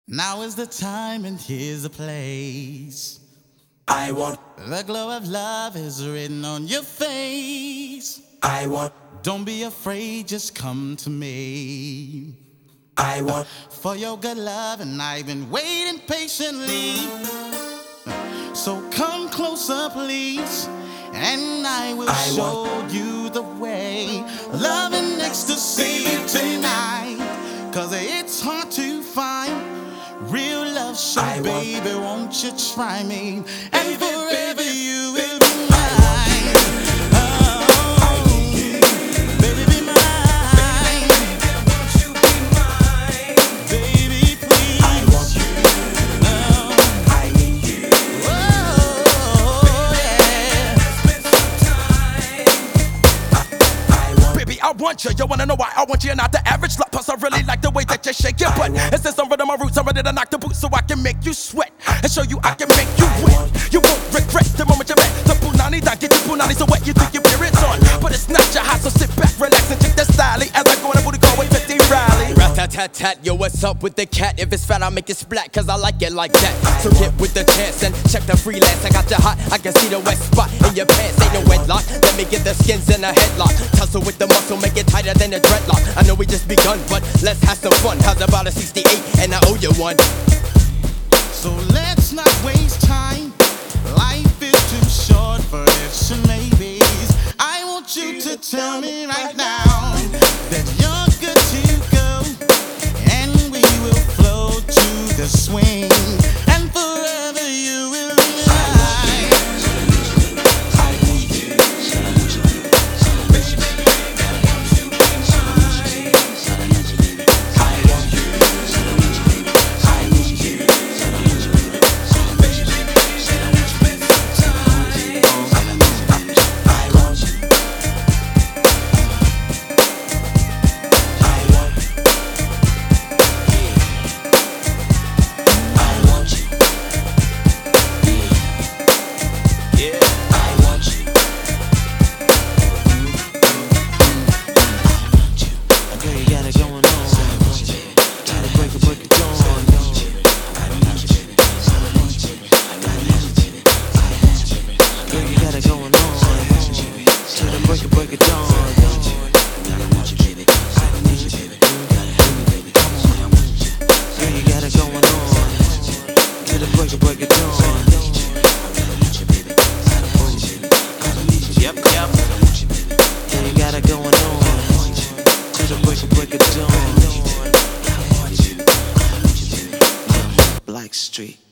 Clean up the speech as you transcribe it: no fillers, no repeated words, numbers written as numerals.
Now is the time and here's the place. I want, The glow of love is written on your face. I want, Don't be afraid, just come to me. I want, For your good love, and I've been waiting patiently. So come closer, please, and I will show you the way. Love and ecstasy tonight, 'cause it's hard to find real love. So baby, won't you try me? And forever you will be mine. Oh, baby, be mine. Baby, please. I want you. I need you. Oh, yeah. I want, Baby, I want you. You wanna know why I want you? You're not the average slut. Plus, I really like the way that you shake your butt. And since I'm rid of my roots, I'm ready to knock the boots so I can make you sweat and show you I can make you wet. You won't regret the moment you're at the punani. Don't get your punani so wet you think your period's on. But it's not your house, so sit back, relax, and check the style as I go on a booty call with 50 Riley. Rat-tat-tat-tat, yo, what's up with the cat? If it's fat, I'll make it splat, 'cause I like it like that. So get with the chance and check the freelance. I got you hot, I can see the wet spot in your pants. Ain't no wedlock, let me get the skins in a headlock. Tussle with the muscle, make it tighter than a dreadlock. I know we just begun, but let's have some fun. How's about a 68, and I owe you one. So let's not waste time. Life is too short for ifs and maybes. I want you to tell me right now that you're good to go, and we will flow to the swing, and forever you will be mine. Black Street.